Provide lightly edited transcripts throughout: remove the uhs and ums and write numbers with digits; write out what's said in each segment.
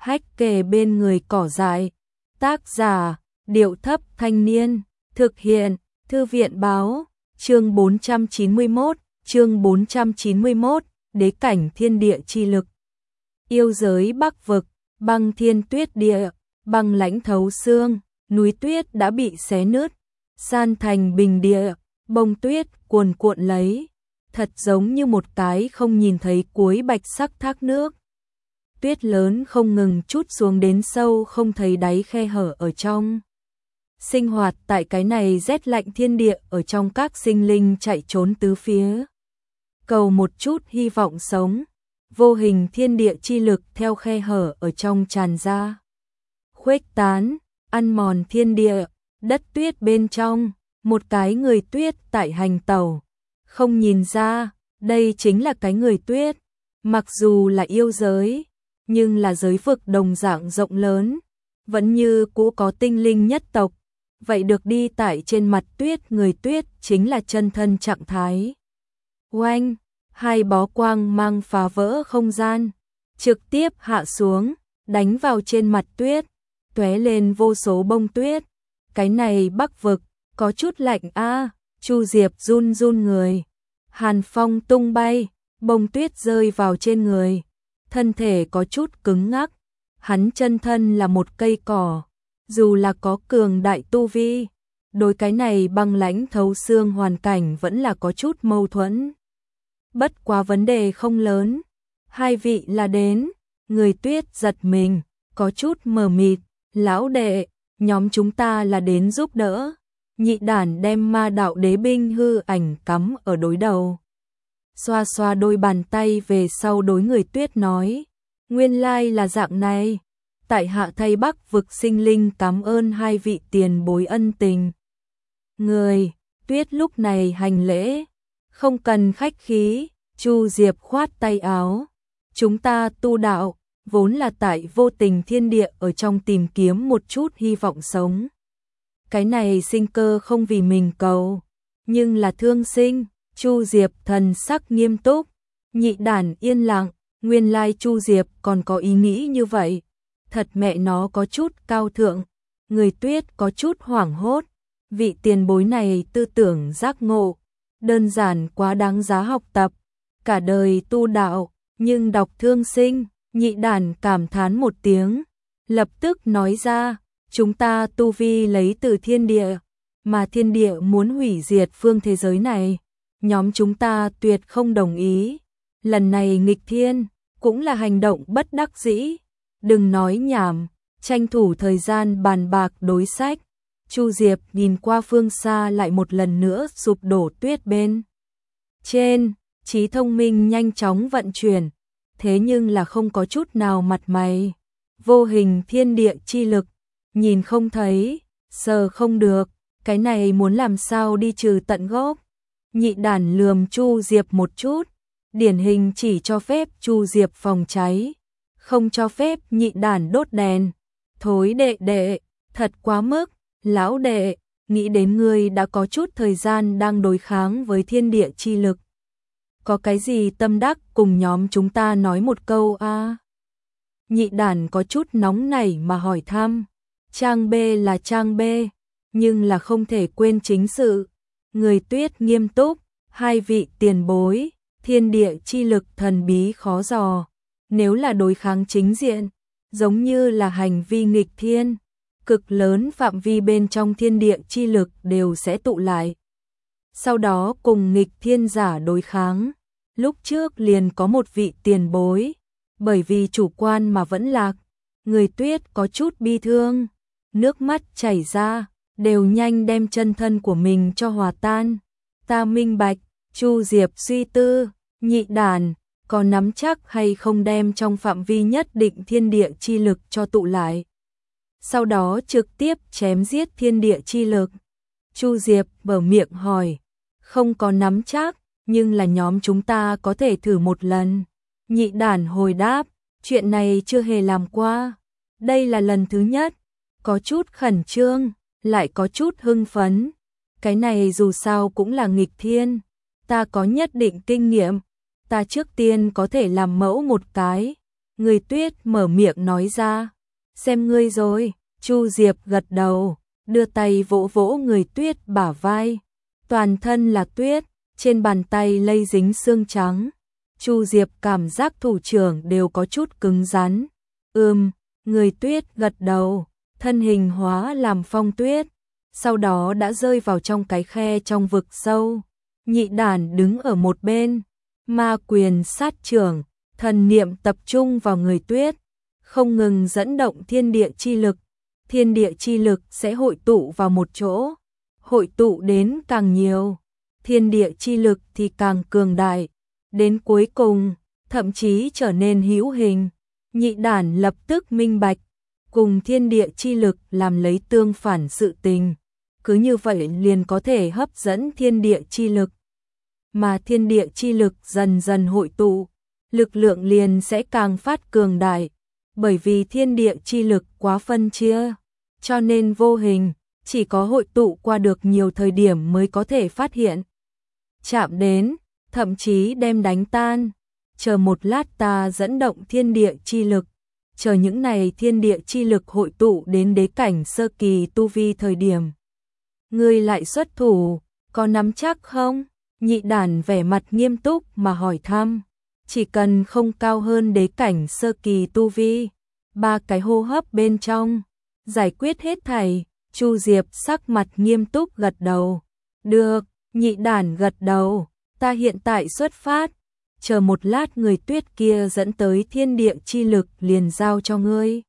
hách kề bên người cỏ dại. Tác giả, Điệu Thấp Thanh Niên, thực hiện, Thư viện Báo, chương 491, đế cảnh thiên địa chi lực. Yêu giới Bắc vực, băng thiên tuyết địa, băng lãnh thấu xương, núi tuyết đã bị xé nứt, san thành bình địa, bông tuyết cuồn cuộn lấy, thật giống như một cái không nhìn thấy cuối bạch sắc thác nước. Tuyết lớn không ngừng trút xuống đến sâu không thấy đáy khe hở ở trong. Sinh hoạt tại cái này rét lạnh thiên địa, ở trong các sinh linh chạy trốn tứ phía. Cầu một chút hy vọng sống, vô hình thiên địa chi lực theo khe hở ở trong tràn ra. Khuếch tán, ăn mòn thiên địa, đất tuyết bên trong, một cái người tuyết tại hành tẩu. Không nhìn ra, đây chính là cái người tuyết, mặc dù là yêu giới, nhưng là giới vực đồng dạng rộng lớn, vẫn như cũ có tinh linh nhất tộc. Vậy được đi tại trên mặt tuyết người tuyết chính là chân thân trạng thái. Oanh, hai bó quang mang phá vỡ không gian, trực tiếp hạ xuống, đánh vào trên mặt tuyết, tóe lên vô số bông tuyết. Cái này Bắc vực, có chút lạnh a. Chu Diệp run run người. Hàn phong tung bay, bông tuyết rơi vào trên người, thân thể có chút cứng ngắc. Hắn chân thân là một cây cỏ, dù là có cường đại tu vi, đối cái này băng lãnh thấu xương hoàn cảnh vẫn là có chút mâu thuẫn. Bất quá vấn đề không lớn. Hai vị là đến. Người tuyết giật mình, có chút mờ mịt. Lão đệ, nhóm chúng ta là đến giúp đỡ. Nhị đản đem ma đạo đế binh hư ảnh cắm ở đối đầu. Xoa xoa đôi bàn tay về sau đối người tuyết nói. Nguyên lai là dạng này. Tại hạ thay Bắc vực sinh linh cảm ơn hai vị tiền bối ân tình. Người tuyết lúc này hành lễ. Không cần khách khí. Chu Diệp khoát tay áo. Chúng ta tu đạo, vốn là tại vô tình thiên địa ở trong tìm kiếm một chút hy vọng sống. Cái này sinh cơ không vì mình cầu, nhưng là thương sinh. Chu Diệp thần sắc nghiêm túc. Nhị đản yên lặng. Nguyên lai Chu Diệp còn có ý nghĩ như vậy. Thật mẹ nó có chút cao thượng. Người tuyết có chút hoảng hốt. Vị tiền bối này tư tưởng giác ngộ, đơn giản quá đáng giá học tập. Cả đời tu đạo, nhưng đọc thương sinh. Nhị đản cảm thán một tiếng, lập tức nói ra, chúng ta tu vi lấy từ thiên địa, mà thiên địa muốn hủy diệt phương thế giới này. Nhóm chúng ta tuyệt không đồng ý. Lần này nghịch thiên, cũng là hành động bất đắc dĩ. Đừng nói nhảm, tranh thủ thời gian bàn bạc đối sách. Chu Diệp nhìn qua phương xa lại một lần nữa sụp đổ tuyết bên trên, trí thông minh nhanh chóng vận chuyển, thế nhưng là không có chút nào mặt mày. Vô hình thiên địa chi lực, nhìn không thấy, sờ không được, cái này muốn làm sao đi trừ tận gốc. Nhị đản lườm Chu Diệp một chút, điển hình chỉ cho phép Chu Diệp phòng cháy, không cho phép nhị đản đốt đèn. Thối đệ đệ, thật quá mức. Lão đệ, nghĩ đến ngươi đã có chút thời gian đang đối kháng với thiên địa chi lực. Có cái gì tâm đắc cùng nhóm chúng ta nói một câu a? Nhị đản có chút nóng nảy mà hỏi thăm. Trang B là trang B, nhưng là không thể quên chính sự. Người tuyết nghiêm túc, hai vị tiền bối, thiên địa chi lực thần bí khó dò. Nếu là đối kháng chính diện, giống như là hành vi nghịch thiên, cực lớn phạm vi bên trong thiên địa chi lực đều sẽ tụ lại. Sau đó cùng nghịch thiên giả đối kháng. Lúc trước liền có một vị tiền bối, bởi vì chủ quan mà vẫn lạc. Người tuyết có chút bi thương, nước mắt chảy ra, đều nhanh đem chân thân của mình cho hòa tan. Ta minh bạch. Chu Diệp suy tư, nhị đản, có nắm chắc hay không đem trong phạm vi nhất định thiên địa chi lực cho tụ lại. Sau đó trực tiếp chém giết thiên địa chi lực. Chu Diệp mở miệng hỏi, không có nắm chắc, nhưng là nhóm chúng ta có thể thử một lần. Nhị đản hồi đáp, chuyện này chưa hề làm qua. Đây là lần thứ nhất, có chút khẩn trương, lại có chút hưng phấn. Cái này dù sao cũng là nghịch thiên, ta có nhất định kinh nghiệm. Ta trước tiên có thể làm mẫu một cái, Người Tuyết mở miệng nói ra. Xem ngươi rồi. Chu Diệp gật đầu, đưa tay vỗ vỗ Người Tuyết bả vai. Toàn thân là tuyết, trên bàn tay lây dính xương trắng. Chu Diệp cảm giác thủ trưởng đều có chút cứng rắn. Người Tuyết gật đầu, thân hình hóa làm phong tuyết, sau đó đã rơi vào trong cái khe trong vực sâu. Nhị đản đứng ở một bên, ma quyền sát trưởng, thần niệm tập trung vào Người Tuyết, không ngừng dẫn động thiên địa chi lực. Thiên địa chi lực sẽ hội tụ vào một chỗ, hội tụ đến càng nhiều, thiên địa chi lực thì càng cường đại, đến cuối cùng, thậm chí trở nên hữu hình. Nhị đản lập tức minh bạch, cùng thiên địa chi lực làm lấy tương phản sự tình, cứ như vậy liền có thể hấp dẫn thiên địa chi lực. Mà thiên địa chi lực dần dần hội tụ, lực lượng liền sẽ càng phát cường đại, bởi vì thiên địa chi lực quá phân chia, cho nên vô hình, chỉ có hội tụ qua được nhiều thời điểm mới có thể phát hiện. Chạm đến, thậm chí đem đánh tan. Chờ một lát ta dẫn động thiên địa chi lực, chờ những này thiên địa chi lực hội tụ đến đế cảnh sơ kỳ tu vi thời điểm. Ngươi lại xuất thủ, có nắm chắc không? Nhị đản vẻ mặt nghiêm túc mà hỏi thăm. Chỉ cần không cao hơn đế cảnh sơ kỳ tu vi, 3 cái hô hấp bên trong, giải quyết hết thảy. Chu Diệp sắc mặt nghiêm túc gật đầu. Được, nhị đản gật đầu, ta hiện tại xuất phát. Chờ một lát Người Tuyết kia dẫn tới thiên địa chi lực liền giao cho ngươi.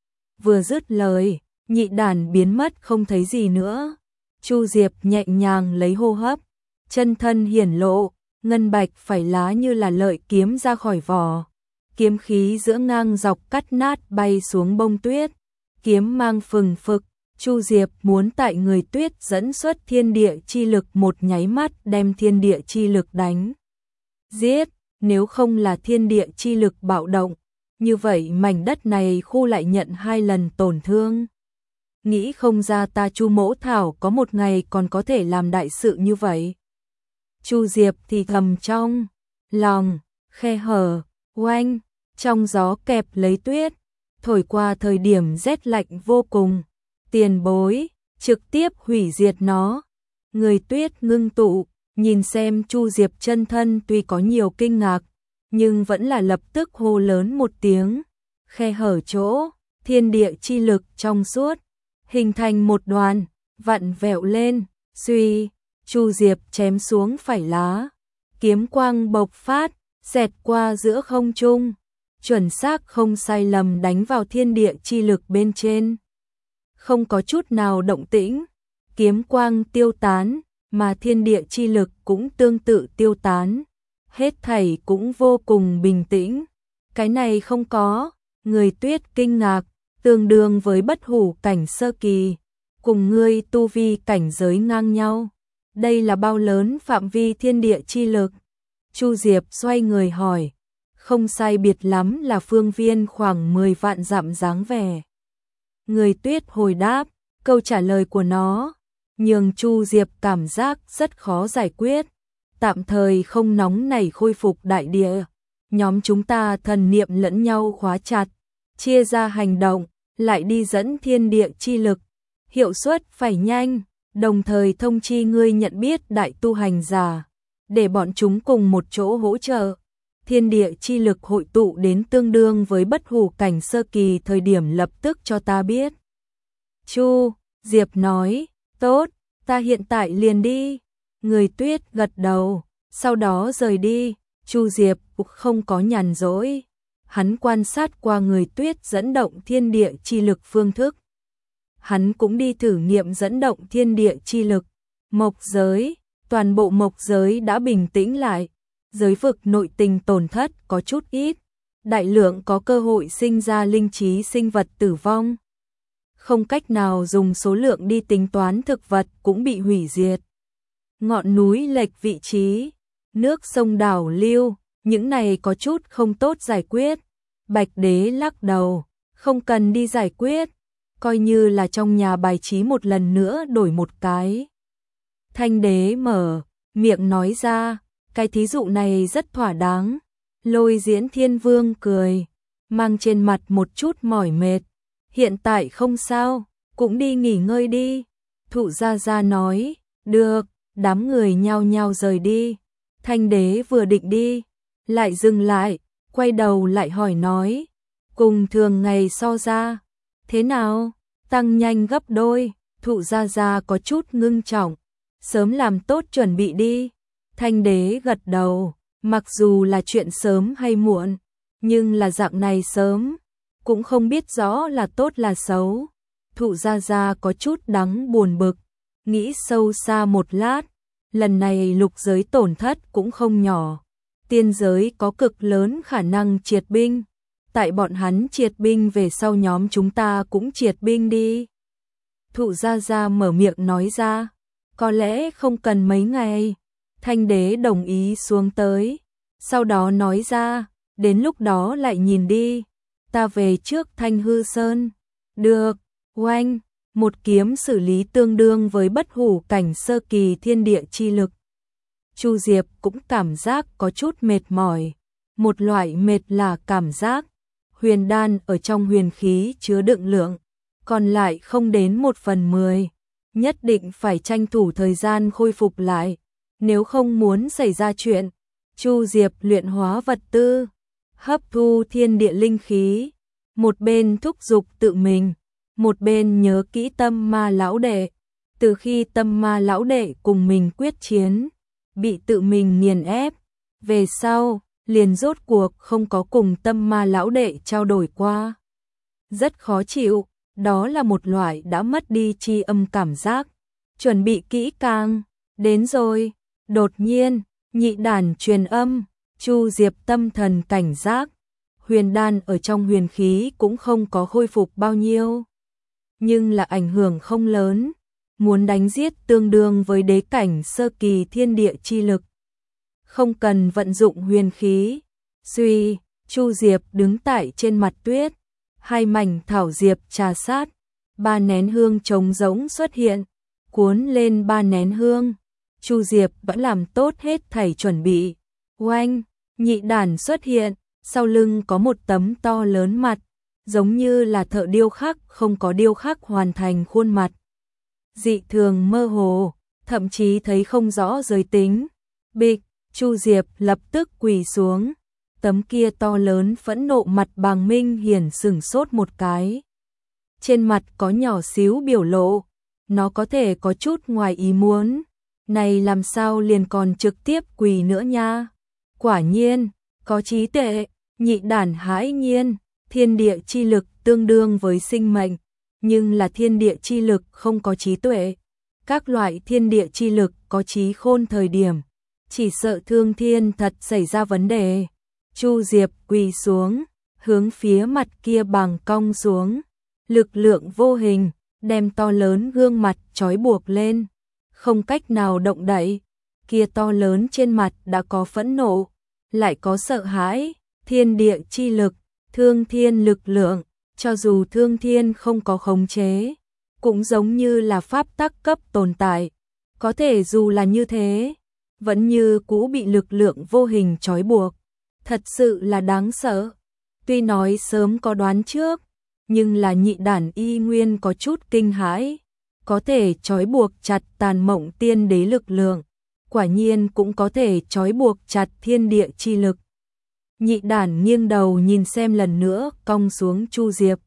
Vừa dứt lời, nhị đản biến mất không thấy gì nữa. Chu Diệp nhẹ nhàng lấy hô hấp, chân thân hiển lộ, ngân bạch phải lá như là lợi kiếm ra khỏi vỏ. Kiếm khí giữa ngang dọc cắt nát bay xuống bông tuyết, kiếm mang phừng phực. Chu Diệp muốn tại Người Tuyết dẫn xuất thiên địa chi lực một nháy mắt đem thiên địa chi lực đánh giết. Nếu không là thiên địa chi lực bạo động, như vậy mảnh đất này khu lại nhận 2 lần tổn thương. Nghĩ không ra ta Chu Mỗ Thảo có một ngày còn có thể làm đại sự như vậy. Chu Diệp thì thầm trong lòng, khe hở, oanh, trong gió kẹp lấy tuyết, thổi qua thời điểm rét lạnh vô cùng. Tiền bối, trực tiếp hủy diệt nó. Người Tuyết ngưng tụ, nhìn xem Chu Diệp chân thân tuy có nhiều kinh ngạc, nhưng vẫn là lập tức hô lớn một tiếng. Khe hở chỗ, thiên địa chi lực trong suốt, hình thành một đoàn, vặn vẹo lên, suy, Chu Diệp chém xuống phải lá. Kiếm quang bộc phát, xẹt qua giữa không trung, chuẩn xác không sai lầm đánh vào thiên địa chi lực bên trên. Không có chút nào động tĩnh, kiếm quang tiêu tán, mà thiên địa chi lực cũng tương tự tiêu tán. Hết thảy cũng vô cùng bình tĩnh. Cái này không có, Người Tuyết kinh ngạc, tương đương với bất hủ cảnh sơ kỳ, cùng ngươi tu vi cảnh giới ngang nhau. Đây là bao lớn phạm vi thiên địa chi lực? Chu Diệp xoay người hỏi, không sai biệt lắm là phương viên khoảng 10 vạn dặm dáng vẻ. Người Tuyết hồi đáp, câu trả lời của nó nhường Chu Diệp cảm giác rất khó giải quyết. Tạm thời không nóng nảy khôi phục đại địa. Nhóm chúng ta thần niệm lẫn nhau khóa chặt, chia ra hành động, lại đi dẫn thiên địa chi lực. Hiệu suất phải nhanh, đồng thời thông chi ngươi nhận biết đại tu hành giả, để bọn chúng cùng một chỗ hỗ trợ. Thiên địa chi lực hội tụ đến tương đương với bất hủ cảnh sơ kỳ thời điểm lập tức cho ta biết. Chu Diệp nói, tốt, ta hiện tại liền đi. Người Tuyết gật đầu, sau đó rời đi. Chu Diệp không có nhàn rỗi, hắn quan sát qua Người Tuyết dẫn động thiên địa chi lực phương thức. Hắn cũng đi thử nghiệm dẫn động thiên địa chi lực. Mộc giới, toàn bộ mộc giới đã bình tĩnh lại. Giới vực nội tình tổn thất có chút ít, đại lượng có cơ hội sinh ra linh trí sinh vật tử vong. Không cách nào dùng số lượng đi tính toán, thực vật cũng bị hủy diệt. Ngọn núi lệch vị trí, nước sông đảo lưu, những này có chút không tốt giải quyết. Bạch Đế lắc đầu, không cần đi giải quyết, coi như là trong nhà bài trí một lần nữa đổi một cái. Thanh Đế mở miệng nói ra, cái thí dụ này rất thỏa đáng. Lôi Diễn Thiên Vương cười, mang trên mặt một chút mỏi mệt. Hiện tại không sao, cũng đi nghỉ ngơi đi. Thụ Gia Gia nói, được, đám người nhao nhao rời đi. Thanh đế vừa định đi, lại dừng lại, quay đầu lại hỏi nói, cùng thường ngày so ra, thế nào, tăng nhanh gấp đôi. Thụ Gia Gia có chút ngưng trọng, sớm làm tốt chuẩn bị đi. Thanh đế gật đầu, mặc dù là chuyện sớm hay muộn, nhưng là dạng này sớm, cũng không biết rõ là tốt là xấu. Thụ Gia Gia có chút đắng buồn bực, nghĩ sâu xa một lát, lần này lục giới tổn thất cũng không nhỏ. Tiên giới có cực lớn khả năng triệt binh, tại bọn hắn triệt binh về sau nhóm chúng ta cũng triệt binh đi. Thụ Gia Gia mở miệng nói ra, có lẽ không cần mấy ngày. Thanh đế đồng ý xuống tới, sau đó nói ra, đến lúc đó lại nhìn đi, ta về trước Thanh Hư Sơn. Được, oanh, một kiếm xử lý tương đương với bất hủ cảnh sơ kỳ thiên địa chi lực. Chu Diệp cũng cảm giác có chút mệt mỏi, một loại mệt là cảm giác huyền đan ở trong huyền khí chứa đựng lượng, còn lại không đến 1/10, nhất định phải tranh thủ thời gian khôi phục lại, nếu không muốn xảy ra chuyện. Chu Diệp luyện hóa vật tư, hấp thu thiên địa linh khí, một bên thúc giục tự mình, một bên nhớ kỹ Tâm Ma lão đệ. Từ khi Tâm Ma lão đệ cùng mình quyết chiến, bị tự mình nghiền ép, về sau liền rốt cuộc không có cùng Tâm Ma lão đệ trao đổi qua. Rất khó chịu, đó là một loại đã mất đi tri âm cảm giác. Chuẩn bị kỹ càng, đến rồi. Đột nhiên, nhị đàn truyền âm, Chu Diệp tâm thần cảnh giác. Huyền đan ở trong huyền khí cũng không có khôi phục bao nhiêu, nhưng là ảnh hưởng không lớn, muốn đánh giết tương đương với đế cảnh sơ kỳ thiên địa chi lực. Không cần vận dụng huyền khí. Suy, Chu Diệp đứng tại trên mặt tuyết, hai mảnh thảo diệp trà sát, 3 nén hương trống rỗng xuất hiện, cuốn lên 3 nén hương. Chu Diệp đã làm tốt hết thảy chuẩn bị. Oanh, nhị đàn xuất hiện, sau lưng có một tấm to lớn mặt, giống như là thợ điêu khắc không có điêu khắc hoàn thành khuôn mặt. Dị thường mơ hồ, thậm chí thấy không rõ giới tính. Bịch, Chu Diệp lập tức quỳ xuống. Tấm kia to lớn phẫn nộ mặt Bàng Minh Hiển sửng sốt một cái. Trên mặt có nhỏ xíu biểu lộ, nó có thể có chút ngoài ý muốn. Này làm sao liền còn trực tiếp quỳ nữa nha. Quả nhiên, có trí tuệ. Nhị đàn hãi nhiên, thiên địa chi lực tương đương với sinh mệnh, nhưng là thiên địa chi lực không có trí tuệ. Các loại thiên địa chi lực có trí khôn thời điểm, chỉ sợ thương thiên thật xảy ra vấn đề. Chu Diệp quỳ xuống, hướng phía mặt kia bằng cong xuống, lực lượng vô hình đem to lớn gương mặt trói buộc lên, không cách nào động đậy. Kia to lớn trên mặt đã có phẫn nộ, lại có sợ hãi. Thiên địa chi lực, thương thiên lực lượng, cho dù thương thiên không có khống chế, cũng giống như là pháp tắc cấp tồn tại. Có thể dù là như thế, vẫn như cũ bị lực lượng vô hình trói buộc. Thật sự là đáng sợ. Tuy nói sớm có đoán trước, nhưng là nhị đản y nguyên có chút kinh hãi. Có thể trói buộc chặt Tàn Mộng tiên đế lực lượng, quả nhiên cũng có thể trói buộc chặt thiên địa chi lực. Nhị đản nghiêng đầu nhìn xem lần nữa, cong xuống Chu Diệp.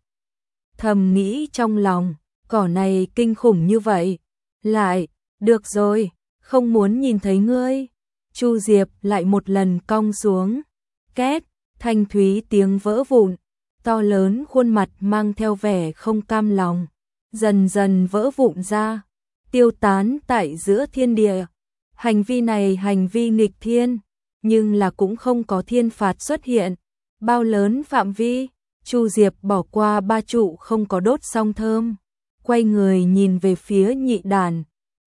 Thầm nghĩ trong lòng, cỏ này kinh khủng như vậy. Lại, được rồi, không muốn nhìn thấy ngươi. Chu Diệp lại một lần cong xuống. Két, thanh thúy tiếng vỡ vụn, to lớn khuôn mặt mang theo vẻ không cam lòng, dần dần vỡ vụn ra, tiêu tán tại giữa thiên địa. Hành vi này hành vi nghịch thiên, nhưng là cũng không có thiên phạt xuất hiện. Bao lớn phạm vi, Chu Diệp bỏ qua 3 trụ không có đốt xong thơm, quay người nhìn về phía nhị đàn.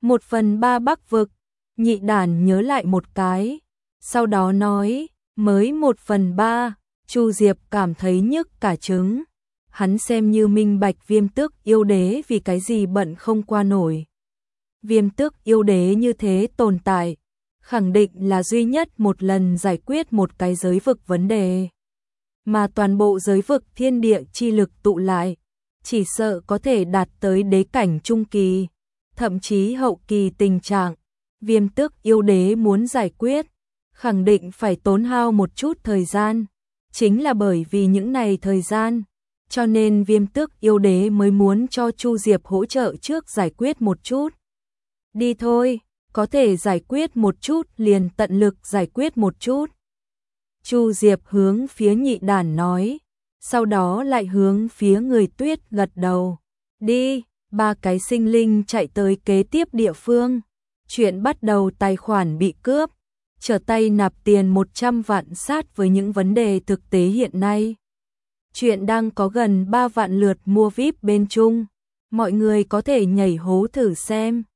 1/3 Bắc vực. Nhị đàn nhớ lại một cái, sau đó nói, mới 1/3. Chu Diệp cảm thấy nhức cả trứng. Hắn xem như minh bạch Viêm Tước yêu đế vì cái gì bận không qua nổi. Viêm Tước yêu đế như thế tồn tại, khẳng định là duy nhất một lần giải quyết một cái giới vực vấn đề. mà toàn bộ giới vực thiên địa chi lực tụ lại, chỉ sợ có thể đạt tới đế cảnh trung kỳ, thậm chí hậu kỳ tình trạng. Viêm Tước yêu đế muốn giải quyết, khẳng định phải tốn hao một chút thời gian. Chính là bởi vì những này thời gian, cho nên Viêm Tước yêu đế mới muốn cho Chu Diệp hỗ trợ trước giải quyết một chút. Đi thôi, có thể giải quyết một chút liền tận lực giải quyết một chút. Chu Diệp hướng phía Nhị Đản nói, sau đó lại hướng phía Người Tuyết gật đầu. Đi, ba cái sinh linh chạy tới kế tiếp địa phương. Chuyện bắt đầu tài khoản bị cướp, trở tay nạp tiền 100 vạn sát với những vấn đề thực tế hiện nay. Chuyện đang có gần 3 vạn lượt mua VIP bên Trung, mọi người có thể nhảy hố thử xem.